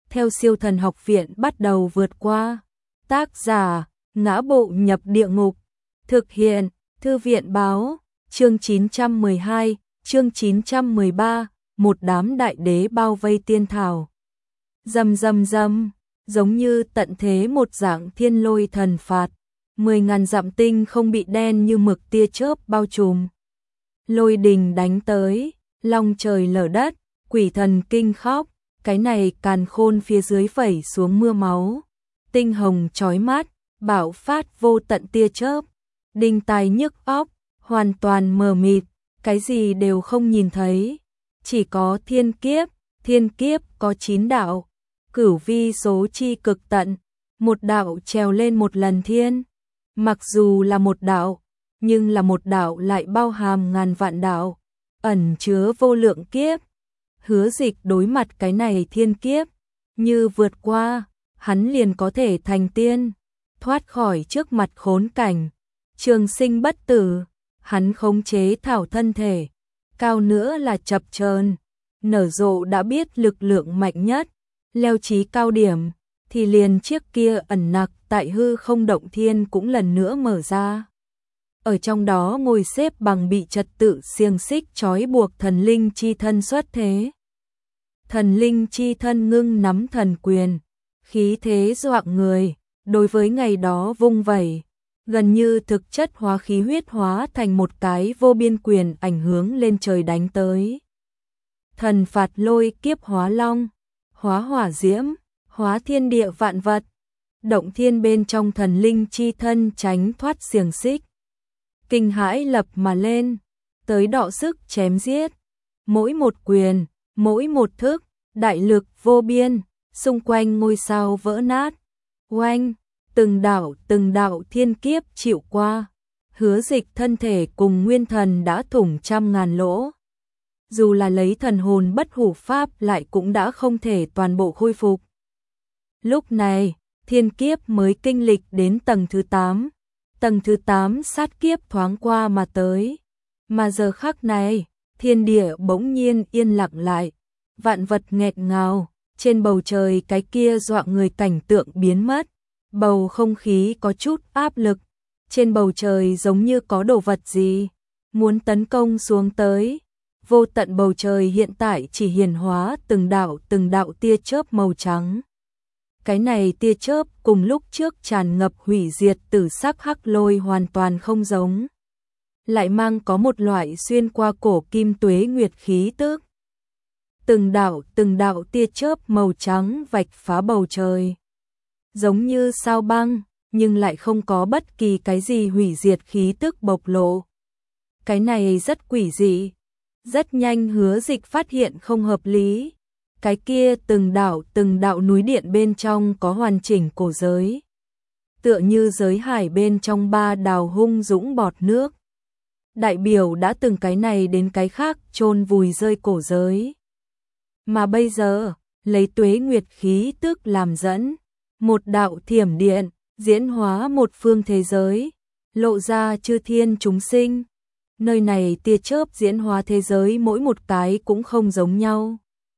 theo Siêu Thần Học Viện bắt đầu vượt qua. Tác giả: Ngã Bộ Nhập Địa Ngục. Thực hiện: Thư viện báo. Chương 912, chương 913, một đám đại đế bao vây tiên thảo. Rầm rầm rầm, giống như tận thế một dạng thiên lôi thần phạt, 10.000 dặm tinh không bị đen như mực tia chớp bao trùm. Lôi đình đánh tới, long trời lở đất, quỷ thần kinh khóc, cái này càn khôn phía dưới vẩy xuống mưa máu. Tinh hồng chói mắt, bạo phát vô tận tia chớp, đinh tai nhức óc, hoàn toàn mờ mịt, cái gì đều không nhìn thấy. Chỉ có thiên kiếp có 9 đạo, cửu vi số chi cực tận, một đạo trèo lên một lần thiên. Mặc dù là một đạo, nhưng là một đạo lại bao hàm ngàn vạn đạo, ẩn chứa vô lượng kiếp. Hứa Dịch đối mặt cái này thiên kiếp, như vượt qua, hắn liền có thể thành tiên, thoát khỏi trước mặt khốn cảnh, trường sinh bất tử. Hắn khống chế thảo thân thể, cao nữa là chập chờn, nở rộ đã biết lực lượng mạnh nhất, leo chí cao điểm, thì liền chiếc kia ẩn nặc tại hư không động thiên cũng lần nữa mở ra. Ở trong đó ngồi xếp bằng bị trật tự xiềng xích trói buộc thần linh chi thân xuất thế. Thần linh chi thân ngưng nắm thần quyền, khí thế doạng người, đối với ngày đó vung vẩy, gần như thực chất hóa khí huyết hóa thành một cái vô biên quyền ảnh hướng lên trời đánh tới. Thần phạt lôi kiếp hóa long, hóa hỏa diễm, hóa thiên địa vạn vật. Động thiên bên trong thần linh chi thân tránh thoát xiềng xích, kinh hãi lập mà lên, tới đọ sức chém giết. Mỗi một quyền, mỗi một thức, đại lực vô biên, xung quanh ngôi sao vỡ nát. Oanh, từng đạo thiên kiếp chịu qua, Hứa Dịch thân thể cùng nguyên thần đã thủng trăm ngàn lỗ. Dù là lấy thần hồn bất hủ pháp lại cũng đã không thể toàn bộ khôi phục. Lúc này, thiên kiếp mới kinh lịch đến tầng thứ 8. Tầng thứ 8 sát kiếp thoáng qua mà tới. Mà giờ khắc này, thiên địa bỗng nhiên yên lặng lại, vạn vật nghẹt ngào, trên bầu trời cái kia dọa người cảnh tượng biến mất. Bầu không khí có chút áp lực, trên bầu trời giống như có đồ vật gì muốn tấn công xuống tới. Vô tận bầu trời hiện tại chỉ hiển hóa từng đạo tia chớp màu trắng. Cái này tia chớp cùng lúc trước tràn ngập hủy diệt tử sắc hắc lôi hoàn toàn không giống, lại mang có một loại xuyên qua cổ kim tuế nguyệt khí tức. Từng đạo tia chớp màu trắng vạch phá bầu trời, giống như sao băng, nhưng lại không có bất kỳ cái gì hủy diệt khí tức bộc lộ. Cái này rất quỷ dị. Rất nhanh Hứa Dịch phát hiện không hợp lý. Cái kia từng đạo núi điện bên trong có hoàn chỉnh cổ giới, tựa như giới hải bên trong ba đào hung dũng bọt nước, đại biểu đã từng cái này đến cái khác chôn vùi rơi cổ giới. Mà bây giờ, lấy tuế nguyệt khí tức làm dẫn, một đạo thiểm điện diễn hóa một phương thế giới, lộ ra chư thiên chúng sinh. Nơi này tia chớp diễn hóa thế giới mỗi một cái cũng không giống nhau,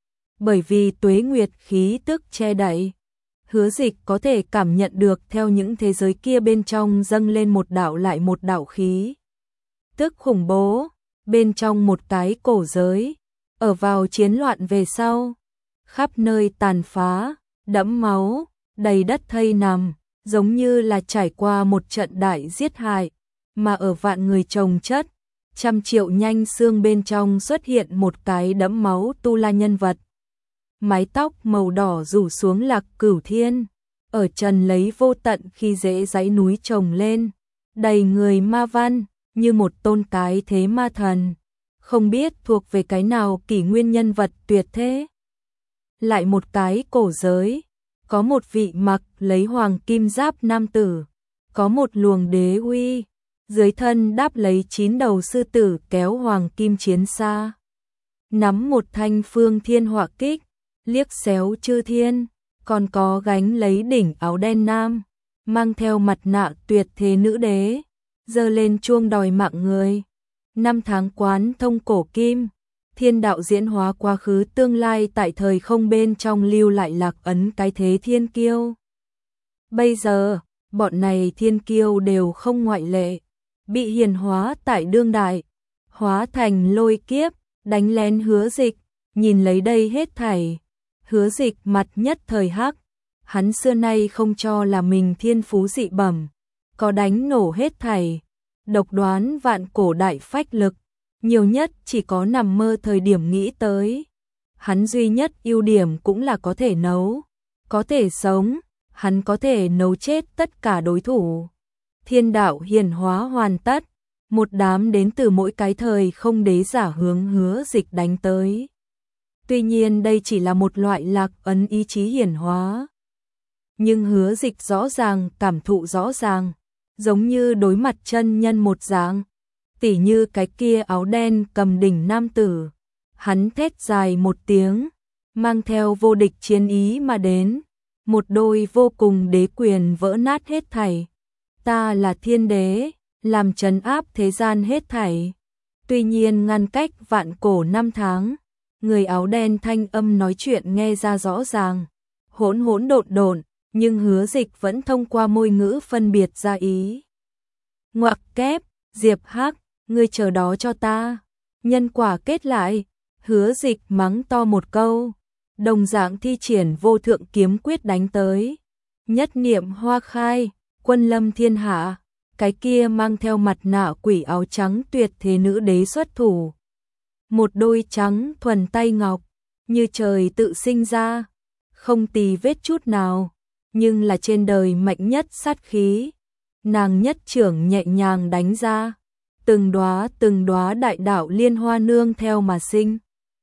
bởi vì tuế nguyệt khí tức che đậy. Hứa Dịch có thể cảm nhận được theo những thế giới kia bên trong dâng lên một đạo lại một đạo khí tức khủng bố. Bên trong một cái cổ giới, ở vào chiến loạn về sau, khắp nơi tàn phá, đẫm máu, đầy đất thây nằm, giống như là trải qua một trận đại giết hại. Mà ở vạn người chồng chất, trăm triệu nhanh xương bên trong xuất hiện một cái đẫm máu tu la nhân vật. Mái tóc màu đỏ rủ xuống lạc cửu thiên, ở trần lấy vô tận khi dễ dãy núi trồng lên, đầy người ma văn, như một tôn cái thế ma thần, không biết thuộc về cái nào kỷ nguyên nhân vật tuyệt thế. Lại một cái cổ giới, có một vị mặc lấy hoàng kim giáp nam tử, có một luồng đế uy, dưới thân đáp lấy 9 đầu sư tử kéo hoàng kim chiến xa, nắm một thanh phương thiên họa kích, liếc xéo chư thiên, còn có gánh lấy đỉnh áo đen nam, mang theo mặt nạ tuyệt thế nữ đế, giơ lên chuông đòi mạng người. Năm tháng quán thông cổ kim, thiên đạo diễn hóa quá khứ tương lai tại thời không bên trong lưu lại lạc ấn cái thế thiên kiêu. Bây giờ, bọn này thiên kiêu đều không ngoại lệ, bị hiển hóa tại đương đại, hóa thành lôi kiếp, đánh lén Hứa Dịch, nhìn lấy đây hết thảy. Hứa Dịch mặt nhất thời hắc, hắn xưa nay không cho là mình thiên phú dị bẩm, có đánh nổ hết thảy, độc đoán vạn cổ đại phách lực, nhiều nhất chỉ có nằm mơ thời điểm nghĩ tới. Hắn duy nhất ưu điểm cũng là có thể nấu, có thể sống, hắn có thể nấu chết tất cả đối thủ. Thiên đạo hiển hóa hoàn tất, một đám đến từ mỗi cái thời không đế giả hướng Hứa Dịch đánh tới. Tuy nhiên đây chỉ là một loại lạc ấn ý chí hiển hóa. Nhưng Hứa Dịch rõ ràng, cảm thụ rõ ràng, giống như đối mặt chân nhân một dạng. Tỉ như cái kia áo đen cầm đỉnh nam tử, hắn thét dài một tiếng, mang theo vô địch chiến ý mà đến, một đôi vô cùng đế quyền vỡ nát hết thảy. Ta là thiên đế, làm trấn áp thế gian hết thảy. Tuy nhiên ngăn cách vạn cổ năm tháng, người áo đen thanh âm nói chuyện nghe ra rõ ràng, hỗn hỗn độn độn, nhưng Hứa Dịch vẫn thông qua môi ngữ phân biệt ra ý. Ngoặc kép, Diệp Hắc, ngươi chờ đó cho ta. Nhân quả kết lại, Hứa Dịch mắng to một câu, đồng dạng thi triển vô thượng kiếm quyết đánh tới. Nhất niệm hoa khai, quân lâm thiên hạ, cái kia mang theo mặt nạ quỷ áo trắng tuyệt thế nữ đế xuất thủ. Một đôi trắng thuần tay ngọc, như trời tự sinh ra, không tì vết chút nào, nhưng là trên đời mạnh nhất sát khí. Nàng nhất trưởng nhẹ nhàng đánh ra, từng đóa đại đạo liên hoa nương theo mà sinh.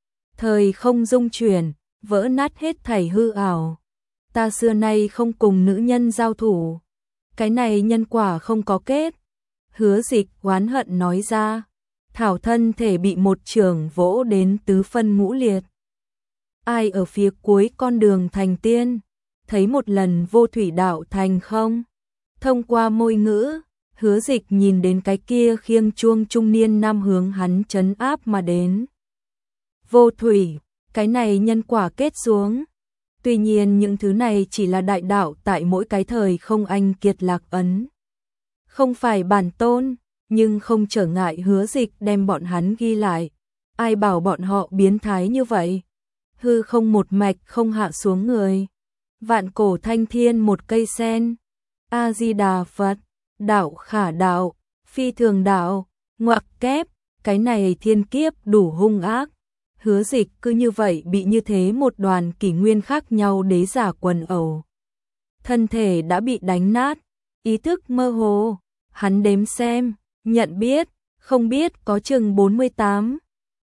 Thời không dung chuyển, vỡ nát hết thảy hư ảo. Ta xưa nay không cùng nữ nhân giao thủ, cái này nhân quả không có kết. Hứa Dịch oán hận nói ra, thảo thân thể bị một chưởng vỗ đến tứ phân ngũ liệt. Ai ở phía cuối con đường thành tiên, thấy một lần vô thủy đạo thành không? Thông qua môi ngữ, Hứa Dịch nhìn đến cái kia khiêng chuông trung niên nam hướng hắn trấn áp mà đến. Vô thủy, cái này nhân quả kết xuống. Tuy nhiên những thứ này chỉ là đại đạo tại mỗi cái thời không anh kiệt lạc ấn. Không phải bản tôn, nhưng không trở ngại Hứa Dịch đem bọn hắn ghi lại. Ai bảo bọn họ biến thái như vậy? Hư không một mạch không hạ xuống người. Vạn cổ thanh thiên một cây sen. A-di-đà Phật, đạo khả đạo, phi thường đạo, ngoặc kép, cái này thiên kiếp đủ hung ác. Hứa Dịch cứ như vậy bị như thế một đoàn kỷ nguyên khác nhau đế giả quần ẩu. Thân thể đã bị đánh nát, ý thức mơ hồ, hắn đếm xem, nhận biết, không biết có chừng 48.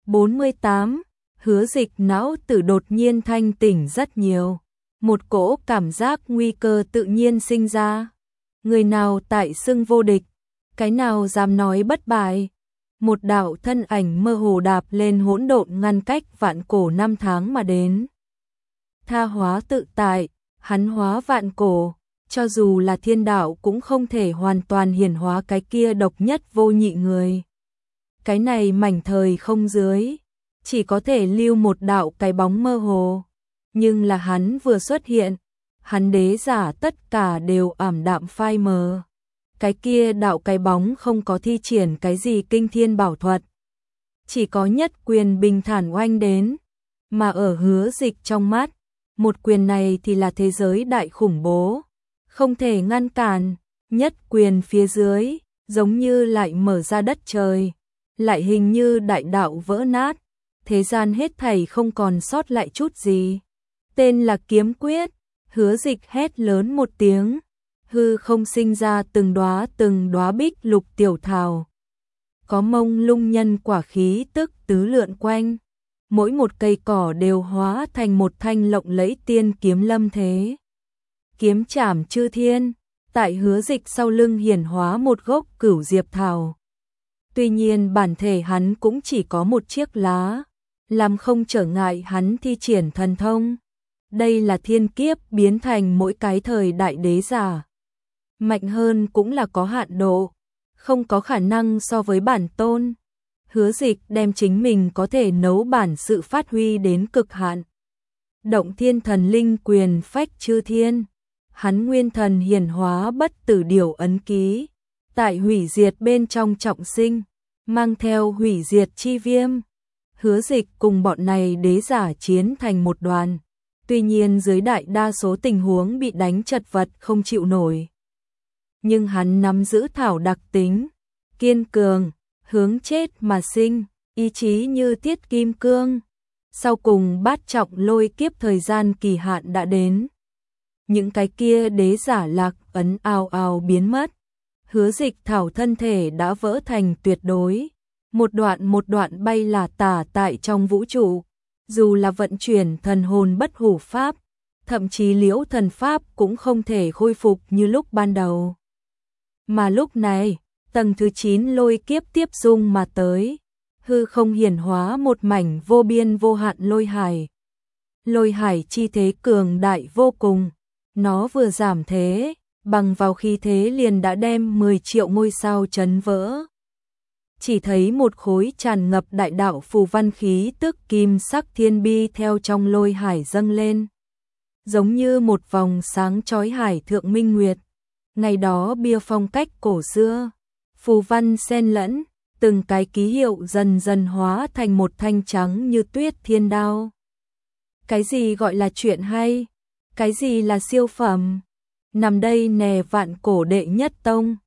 48, Hứa Dịch não tử đột nhiên thanh tỉnh rất nhiều. Một cỗ cảm giác nguy cơ tự nhiên sinh ra. Người nào tại xưng vô địch, cái nào dám nói bất bại. Một đạo thân ảnh mơ hồ đạp lên hỗn độn ngăn cách vạn cổ năm tháng mà đến. Tha hóa tự tại, hắn hóa vạn cổ, cho dù là thiên đạo cũng không thể hoàn toàn hiển hóa cái kia độc nhất vô nhị người. Cái này mảnh thời không dưới, chỉ có thể lưu một đạo cái bóng mơ hồ. Nhưng là hắn vừa xuất hiện, hắn đế giả tất cả đều ảm đạm phai mờ. Cái kia đạo cái bóng không có thi triển cái gì kinh thiên bảo thuật, chỉ có nhất quyền bình thản oanh đến, mà ở Hứa Dịch trong mắt, một quyền này thì là thế giới đại khủng bố, không thể ngăn cản. Nhất quyền phía dưới, giống như lại mở ra đất trời, lại hình như đại đạo vỡ nát, thế gian hết thảy không còn sót lại chút gì. Tên là kiếm quyết. Hứa Dịch hét lớn một tiếng, hư không sinh ra từng đóa bích lục tiểu thảo. Có mông lung nhân quả khí tức tứ lượn quanh, mỗi một cây cỏ đều hóa thành một thanh lộng lẫy tiên kiếm lâm thế. Kiếm chảm chư thiên, tại Hứa Dịch sau lưng hiển hóa một gốc cửu diệp thảo. Tuy nhiên bản thể hắn cũng chỉ có một chiếc lá, làm không trở ngại hắn thi triển thần thông. Đây là thiên kiếp biến thành mỗi cái thời đại đế giả. Mạnh hơn cũng là có hạn độ, không có khả năng so với bản tôn. Hứa Dịch đem chính mình có thể nấu bản sự phát huy đến cực hạn. Động thiên thần linh quyền phách chư thiên, hắn nguyên thần hiển hóa bất tử điều ấn ký, tại hủy diệt bên trong trọng sinh, mang theo hủy diệt chi viêm. Hứa Dịch cùng bọn này đế giả chiến thành một đoàn, tuy nhiên dưới đại đa số tình huống bị đánh chật vật không chịu nổi. Nhưng hắn nắm giữ thảo đặc tính, kiên cường, hướng chết mà sinh, ý chí như thiết kim cương. Sau cùng bát trọng lôi kiếp thời gian kỳ hạn đã đến. Những cái kia đế giả lạc ấn ào ào biến mất. Hứa Dịch thảo thân thể đã vỡ thành tuyệt đối. Một đoạn bay là tả tại trong vũ trụ. Dù là vận chuyển thần hồn bất hủ pháp, thậm chí liễu thần pháp cũng không thể khôi phục như lúc ban đầu. Mà lúc này, tầng thứ 9 lôi kiếp tiếp dung mà tới. Hư không hiển hóa một mảnh vô biên vô hạn lôi hải. Lôi hải chi thế cường đại vô cùng. Nó vừa giảm thế, bằng vào khí thế liền đã đem 10 triệu ngôi sao chấn vỡ. Chỉ thấy một khối tràn ngập đại đạo phù văn khí tức kim sắc thiên bi theo trong lôi hải dâng lên. Giống như một vòng sáng chói hải thượng minh nguyệt. Ngày đó bia phong cách cổ xưa, phù văn xen lẫn, từng cái ký hiệu dần dần hóa thành một thanh trắng như tuyết thiên đao. Cái gì gọi là chuyện hay? Cái gì là siêu phẩm? Nằm đây nè vạn cổ đệ nhất tông,